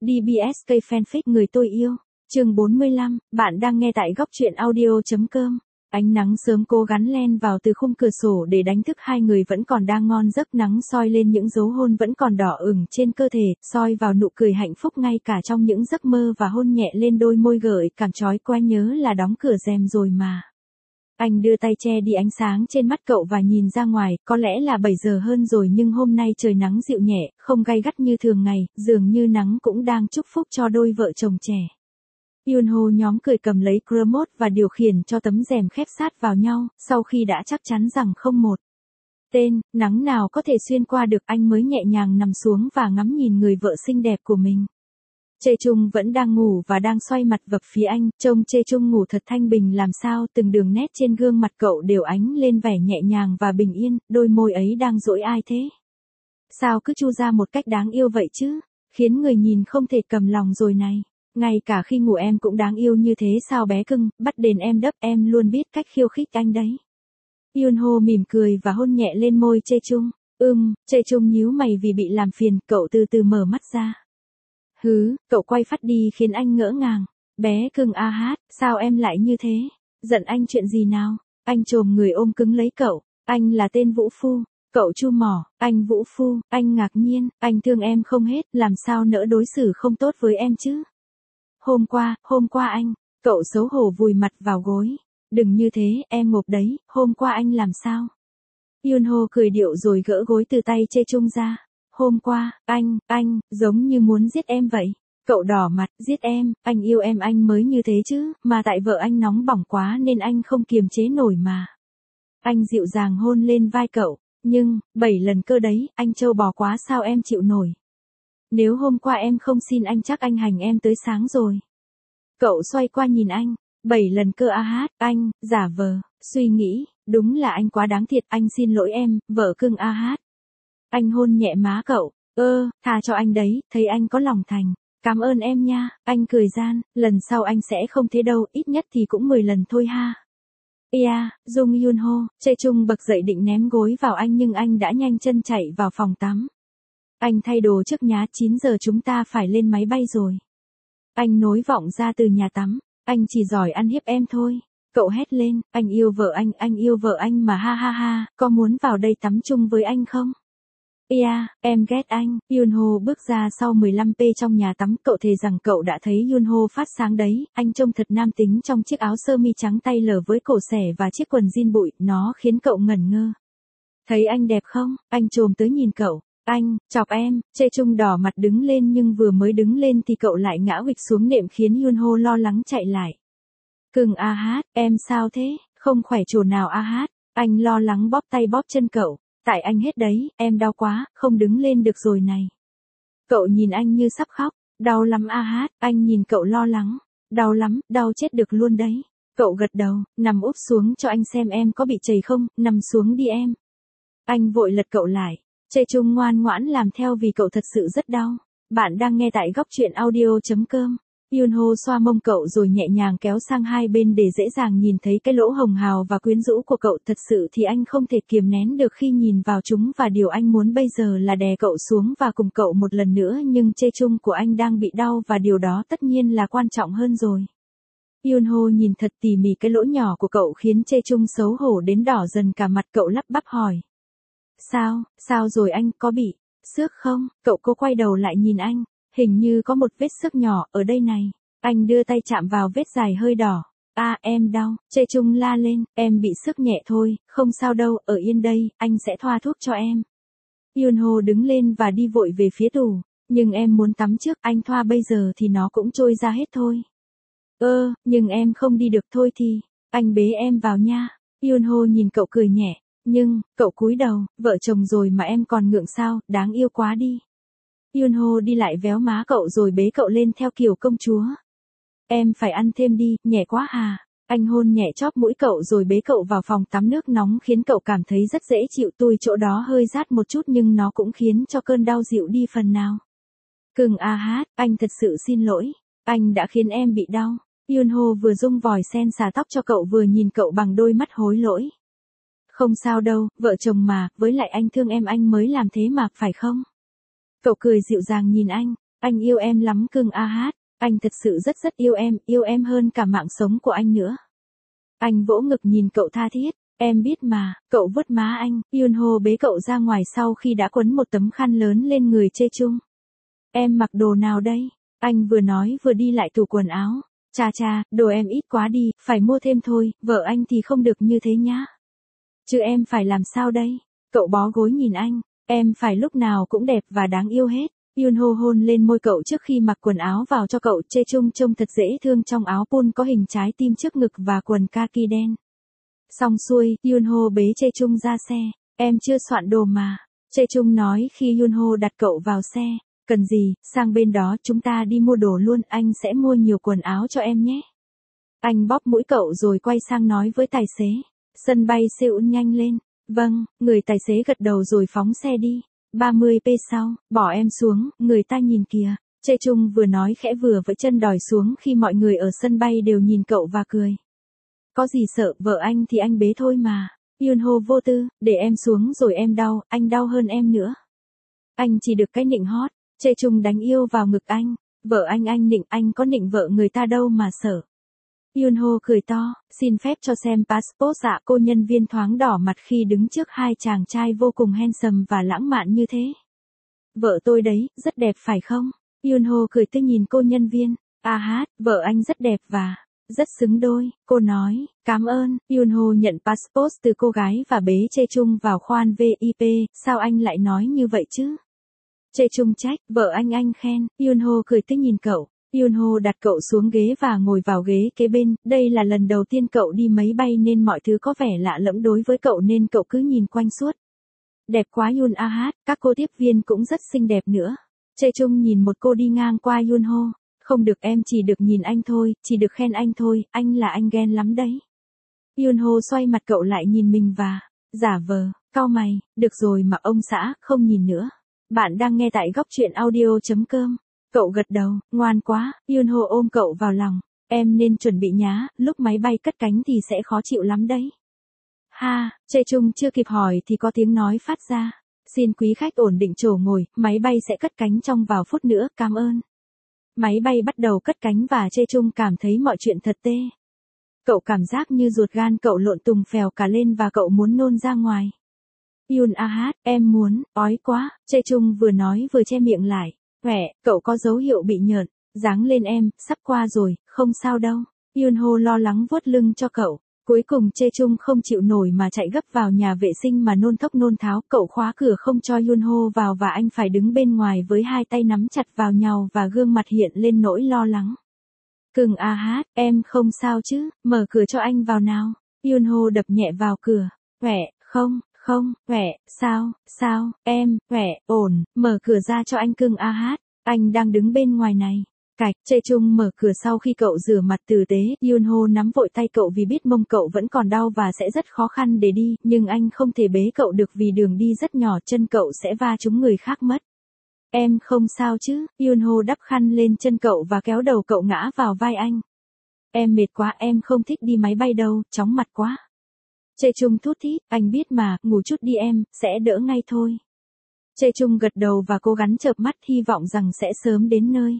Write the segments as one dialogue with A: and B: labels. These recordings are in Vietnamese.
A: DBSK Fanfic người tôi yêu. Chương 45, bạn đang nghe tại góc truyện audio.com. Ánh nắng sớm cố gắng len vào từ khung cửa sổ để đánh thức hai người vẫn còn đang ngon giấc, nắng soi lên những dấu hôn vẫn còn đỏ ửng trên cơ thể, soi vào nụ cười hạnh phúc ngay cả trong những giấc mơ và hôn nhẹ lên đôi môi gợi cảm chói qua. Nhớ là đóng cửa rèm rồi mà. Anh đưa tay che đi ánh sáng trên mắt cậu và nhìn ra ngoài, có lẽ là 7 giờ hơn rồi nhưng hôm nay trời nắng dịu nhẹ, không gay gắt như thường ngày, dường như nắng cũng đang chúc phúc cho đôi vợ chồng trẻ. Yunho nhóm cười cầm lấy remote và điều khiển cho tấm rèm khép sát vào nhau, sau khi đã chắc chắn rằng không một nắng nào có thể xuyên qua được, anh mới nhẹ nhàng nằm xuống và ngắm nhìn người vợ xinh đẹp của mình. Chae-chung vẫn đang ngủ và đang xoay mặt về phía anh, trông Chae-chung ngủ thật thanh bình làm sao, từng đường nét trên gương mặt cậu đều ánh lên vẻ nhẹ nhàng và bình yên, đôi môi ấy đang dỗi ai thế? Sao cứ chu ra một cách đáng yêu vậy chứ, khiến người nhìn không thể cầm lòng rồi này. Ngay cả khi ngủ em cũng đáng yêu như thế sao bé cưng, bắt đền em đắp, em luôn biết cách khiêu khích anh đấy. Yunho mỉm cười và hôn nhẹ lên môi Chae-chung. Chae-chung nhíu mày vì bị làm phiền, cậu từ từ mở mắt ra. Cậu quay phát đi khiến anh ngỡ ngàng. Bé cưng sao em lại như thế? Giận anh chuyện gì nào? Anh chồm người ôm cứng lấy cậu. Anh là tên Vũ Phu. Cậu chu mỏ, anh Vũ Phu, anh ngạc nhiên, anh thương em không hết, làm sao nỡ đối xử không tốt với em chứ? Hôm qua anh, cậu xấu hổ vùi mặt vào gối. Đừng như thế, em ngộp đấy, hôm qua anh làm sao? Yunho cười điệu rồi gỡ gối từ tay Chae-chung ra. Hôm qua, anh, giống như muốn giết em vậy. Cậu đỏ mặt, giết em, anh yêu em anh mới như thế chứ, mà tại vợ anh nóng bỏng quá nên anh không kiềm chế nổi mà. Anh dịu dàng hôn lên vai cậu, nhưng, 7 lần cơ đấy, anh trâu bò quá sao em chịu nổi. Nếu hôm qua em không xin anh chắc anh hành em tới sáng rồi. Cậu xoay qua nhìn anh, 7 lần cơ anh, giả vờ, suy nghĩ, đúng là anh quá đáng thiệt, anh xin lỗi em, vợ cưng Anh hôn nhẹ má cậu, tha cho anh đấy, thấy anh có lòng thành. Cảm ơn em nha, anh cười gian, lần sau anh sẽ không thế đâu, ít nhất thì cũng 10 lần thôi ha. Dung Yunho, Chae-chung bật dậy định ném gối vào anh nhưng anh đã nhanh chân chạy vào phòng tắm. Anh thay đồ trước nhá, 9 giờ chúng ta phải lên máy bay rồi. Anh nối vọng ra từ nhà tắm, anh chỉ giỏi ăn hiếp em thôi. Cậu hét lên, anh yêu vợ anh mà ha, có muốn vào đây tắm chung với anh không? Em ghét anh. Yunho bước ra sau 15p trong nhà tắm, cậu thề rằng cậu đã thấy Yunho phát sáng đấy, anh trông thật nam tính trong chiếc áo sơ mi trắng tay lở với cổ xẻ và chiếc quần jean bụi, nó khiến cậu ngẩn ngơ. Thấy anh đẹp không? Anh chồm tới nhìn cậu. Anh, chọc em, Chae-chung đỏ mặt đứng lên nhưng vừa mới đứng lên thì cậu lại ngã huỵch xuống nệm khiến Yunho lo lắng chạy lại. Cưng em sao thế, không khỏe chỗ nào anh lo lắng bóp tay bóp chân cậu. Tại anh hết đấy, em đau quá, không đứng lên được rồi này. Cậu nhìn anh như sắp khóc, đau lắm anh nhìn cậu lo lắng. Đau lắm, đau chết được luôn đấy. Cậu gật đầu, nằm úp xuống cho anh xem em có bị chảy không, nằm xuống đi em. Anh vội lật cậu lại. Chae-chung ngoan ngoãn làm theo vì cậu thật sự rất đau. Bạn đang nghe tại góc truyện audio.com. Yunho xoa mông cậu rồi nhẹ nhàng kéo sang hai bên để dễ dàng nhìn thấy cái lỗ hồng hào và quyến rũ của cậu. Thật sự thì anh không thể kiềm nén được khi nhìn vào chúng và điều anh muốn bây giờ là đè cậu xuống và cùng cậu một lần nữa, nhưng Chae-chung của anh đang bị đau và điều đó tất nhiên là quan trọng hơn rồi. Yunho nhìn thật tỉ mỉ cái lỗ nhỏ của cậu khiến Chae-chung xấu hổ đến đỏ dần cả mặt, cậu lắp bắp hỏi. Sao rồi anh, có bị xước không? Cậu cố quay đầu lại nhìn anh. Hình như có một vết xước nhỏ ở đây này. Anh đưa tay chạm vào vết dài hơi đỏ. Em đau. Chae-chung la lên, em bị xước nhẹ thôi, không sao đâu, ở yên đây, anh sẽ thoa thuốc cho em. Yunho đứng lên và đi vội về phía tủ. Nhưng em muốn tắm trước, anh thoa bây giờ thì nó cũng trôi ra hết thôi. Nhưng em không đi được thôi thì, anh bế em vào nha. Yunho nhìn cậu cười nhẹ. Nhưng, cậu cúi đầu, vợ chồng rồi mà em còn ngượng sao, đáng yêu quá đi. Yunho đi lại véo má cậu rồi bế cậu lên theo kiểu công chúa. Em phải ăn thêm đi, nhẹ quá à. Anh hôn nhẹ chóp mũi cậu rồi bế cậu vào phòng tắm nước nóng khiến cậu cảm thấy rất dễ chịu, tui chỗ đó hơi rát một chút nhưng nó cũng khiến cho cơn đau dịu đi phần nào. Cưng anh thật sự xin lỗi. Anh đã khiến em bị đau. Yunho vừa rung vòi sen xà tóc cho cậu vừa nhìn cậu bằng đôi mắt hối lỗi. Không sao đâu, vợ chồng mà, với lại anh thương em anh mới làm thế mà, phải không? Cậu cười dịu dàng nhìn anh. Anh yêu em lắm cưng a hát, anh thật sự rất rất yêu em hơn cả mạng sống của anh nữa. Anh vỗ ngực nhìn cậu tha thiết, em biết mà, cậu vuốt má anh, Yunho bế cậu ra ngoài sau khi đã quấn một tấm khăn lớn lên người Chae Chung. Em mặc đồ nào đây? Anh vừa nói vừa đi lại tủ quần áo. Cha, đồ em ít quá đi, phải mua thêm thôi, vợ anh thì không được như thế nhá. Chứ em phải làm sao đây? Cậu bó gối nhìn anh, em phải lúc nào cũng đẹp và đáng yêu hết. Yunho hôn lên môi cậu trước khi mặc quần áo vào cho cậu. Chae Chung trông thật dễ thương trong áo pun có hình trái tim trước ngực và quần kaki đen. Xong xuôi, Yunho bế Chae Chung ra xe. Em chưa soạn đồ mà. Chae Chung nói khi Yunho đặt cậu vào xe. Cần gì, sang bên đó chúng ta đi mua đồ luôn, anh sẽ mua nhiều quần áo cho em nhé. Anh bóp mũi cậu rồi quay sang nói với tài xế. Sân bay Seoul nhanh lên. Vâng, người tài xế gật đầu rồi phóng xe đi. 30p sau, bỏ em xuống, người ta nhìn kìa. Chae Chung vừa nói khẽ vừa vẫy chân đòi xuống khi mọi người ở sân bay đều nhìn cậu và cười. Có gì sợ, vợ anh thì anh bế thôi mà. Yunho vô tư, để em xuống rồi em đau, anh đau hơn em nữa. Anh chỉ được cái nịnh hót. Chae Chung đánh yêu vào ngực anh. Vợ anh nịnh, anh có nịnh vợ người ta đâu mà sợ. Yunho cười to, xin phép cho xem passport ạ. Cô nhân viên thoáng đỏ mặt khi đứng trước hai chàng trai vô cùng handsome và lãng mạn như thế. Vợ tôi đấy, rất đẹp phải không? Yunho cười tươi nhìn cô nhân viên. A hát, vợ anh rất đẹp và rất xứng đôi, cô nói. Cảm ơn. Yunho nhận passport từ cô gái và bế Chae Chung vào khoang VIP. Sao anh lại nói như vậy chứ? Chae Chung trách, vợ anh khen. Yunho cười tươi nhìn cậu. Yunho đặt cậu xuống ghế và ngồi vào ghế kế bên. Đây là lần đầu tiên cậu đi máy bay nên mọi thứ có vẻ lạ lẫm đối với cậu nên cậu cứ nhìn quanh suốt. Đẹp quá Yun a hát, các cô tiếp viên cũng rất xinh đẹp nữa. Chae Chung nhìn một cô đi ngang qua Yunho. Không được, em chỉ được nhìn anh thôi, chỉ được khen anh thôi, anh là anh ghen lắm đấy. Yunho xoay mặt cậu lại nhìn mình và giả vờ, cau mày, được rồi mà ông xã, không nhìn nữa. Bạn đang nghe tại góc truyện audio.com. Cậu gật đầu, ngoan quá. Yunho ôm cậu vào lòng. Em nên chuẩn bị nhá, lúc máy bay cất cánh thì sẽ khó chịu lắm đấy. Ha, Chae Chung chưa kịp hỏi thì có tiếng nói phát ra. Xin quý khách ổn định chỗ ngồi, máy bay sẽ cất cánh trong vài phút nữa, cảm ơn. Máy bay bắt đầu cất cánh và Chae Chung cảm thấy mọi chuyện thật tê. Cậu cảm giác như ruột gan cậu lộn tùng phèo cả lên và cậu muốn nôn ra ngoài. Yun a hát, em muốn, ói quá. Chae Chung vừa nói vừa che miệng lại. Cậu có dấu hiệu bị nhợt. Dáng lên em, sắp qua rồi, không sao đâu. Yunho lo lắng vuốt lưng cho cậu. Cuối cùng Chae Chung không chịu nổi mà chạy gấp vào nhà vệ sinh mà nôn thốc nôn tháo. Cậu khóa cửa không cho Yunho vào và anh phải đứng bên ngoài với hai tay nắm chặt vào nhau và gương mặt hiện lên nỗi lo lắng. Cưng a hát, em không sao chứ, mở cửa cho anh vào nào. Yunho đập nhẹ vào cửa. Không, sao, em, ổn, mở cửa ra cho anh cưng a hát, anh đang đứng bên ngoài này. Cạch, Chae Chung mở cửa sau khi cậu rửa mặt tử tế. Yunho nắm vội tay cậu vì biết mông cậu vẫn còn đau và sẽ rất khó khăn để đi, nhưng anh không thể bế cậu được vì đường đi rất nhỏ, chân cậu sẽ va trúng người khác mất. Em không sao chứ? Yunho đắp khăn lên chân cậu và kéo đầu cậu ngã vào vai anh. Em mệt quá, em không thích đi máy bay đâu, chóng mặt quá. Chae Chung thút thít, anh biết mà, ngủ chút đi em, sẽ đỡ ngay thôi. Chae Chung gật đầu và cố gắng chợp mắt hy vọng rằng sẽ sớm đến nơi.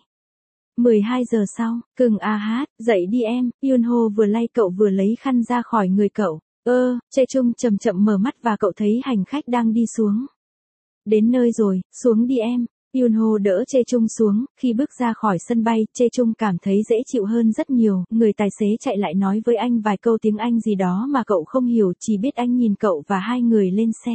A: 12 giờ sau, cưng a hát, dậy đi em. Yunho vừa lay cậu vừa lấy khăn ra khỏi người cậu. Chae Chung chậm chậm mở mắt và cậu thấy hành khách đang đi xuống. Đến nơi rồi, xuống đi em. Yunho đỡ Chae Chung xuống. Khi bước ra khỏi sân bay, Chae Chung cảm thấy dễ chịu hơn rất nhiều. Người tài xế chạy lại nói với anh vài câu tiếng Anh gì đó mà cậu không hiểu, chỉ biết anh nhìn cậu và hai người lên xe.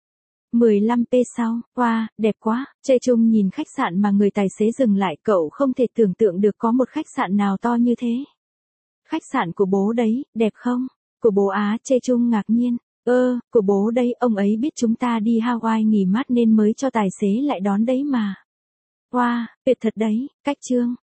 A: 15p sau, wow, đẹp quá. Chae Chung nhìn khách sạn mà người tài xế dừng lại, cậu không thể tưởng tượng được có một khách sạn nào to như thế. Khách sạn của bố đấy, đẹp không? Của bố á, Chae Chung ngạc nhiên. Của bố đây, ông ấy biết chúng ta đi Hawaii nghỉ mát nên mới cho tài xế lại đón đấy mà. Wow, tuyệt thật đấy, cách trương.